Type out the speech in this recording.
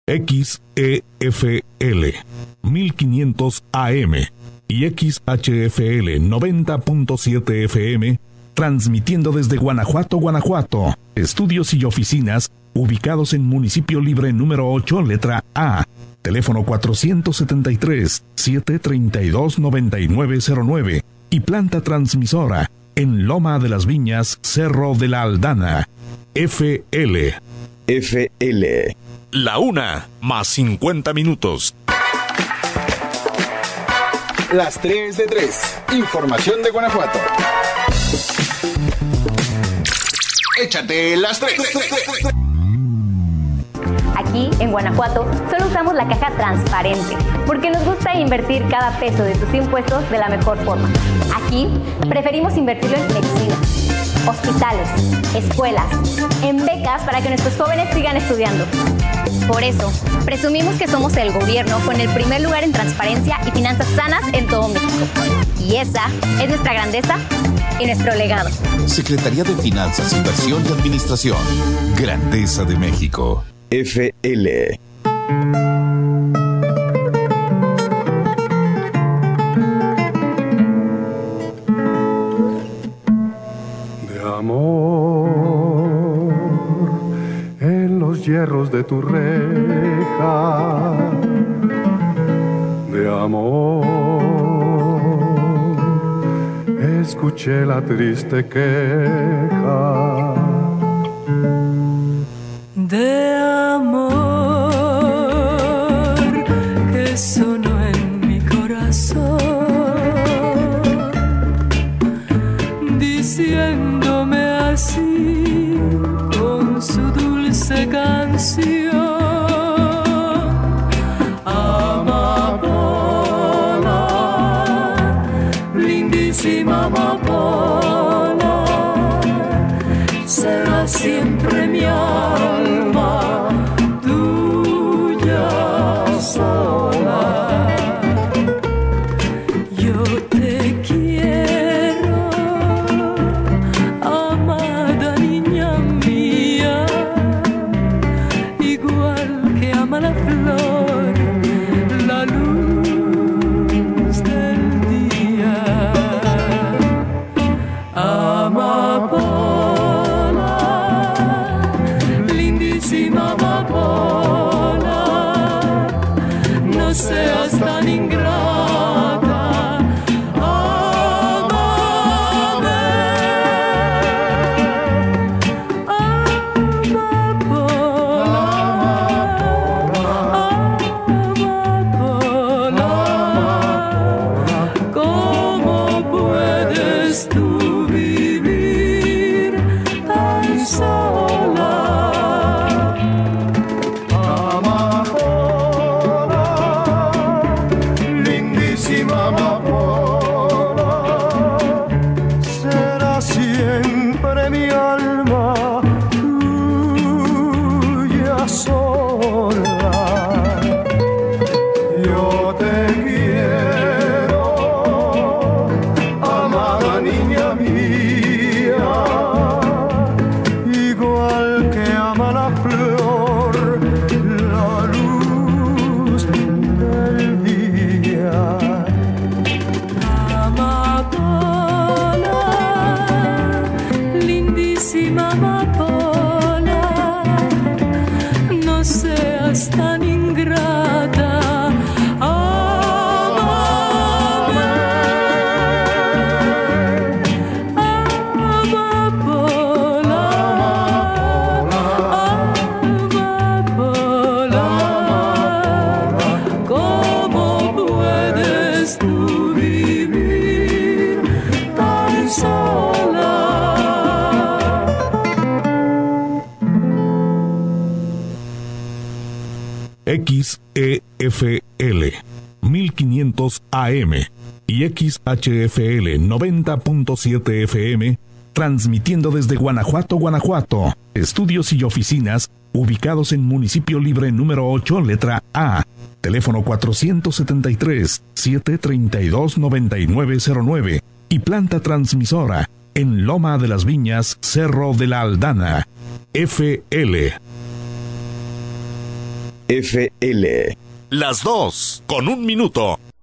XEFL 1500 AM y XHFL 90.7 FM, transmitiendo desde Guanajuato, Guanajuato. Estudios y oficinas ubicados en Municipio Libre número 8, letra A. Teléfono 472-732-9909 y planta transmisora en Loma de las Viñas, Cerro de la Aldana. FL. La 1:50 minutos. Las 3 de 3. Información de Guanajuato. Échate las 3. Aquí, en Guanajuato, solo usamos la caja transparente, porque nos gusta invertir cada peso de tus impuestos de la mejor forma. Aquí, preferimos invertirlo en medicina, hospitales, escuelas, en becas para que nuestros jóvenes sigan estudiando. Por eso, presumimos que somos el gobierno con el primer lugar en transparencia y finanzas sanas en todo México. Y esa es nuestra grandeza y nuestro legado. Secretaría de Finanzas, Inversión y Administración. Grandeza de México. FL. De amor en los hierros de tu reja, de amor escuché la triste queja. De amor que sonó en mi corazón, diciéndome así con su dulce canción: amapola, lindísima amapola, será siempre mi alma, tuya sola. Yo te quiero, amada niña mía, igual que ama la flor, la luz del día. Amapola, lindísima amapola, no seas tan ingrata, ámame. Amapola, ¿cómo puedes tú vivir tan sola? Lindísima amapola, será siempre mi alma, tuya sola. Yo te quiero, amada niña mía, igual que ama la flor, la luz del día. Amapola, lindísima amapola, no seas tan ingrata, ámame. Amapola, amapola, ¿cómo puedes tú vivir tan sola? XEFL 1500 AM y XHFL 90.7 FM, transmitiendo desde Guanajuato, Guanajuato. Estudios y oficinas ubicados en Municipio Libre número 8, letra A. Teléfono 472-732-9909 y planta transmisora en Loma de las Viñas, Cerro de la Aldana. FL. FL. Las 2 con 1 minuto.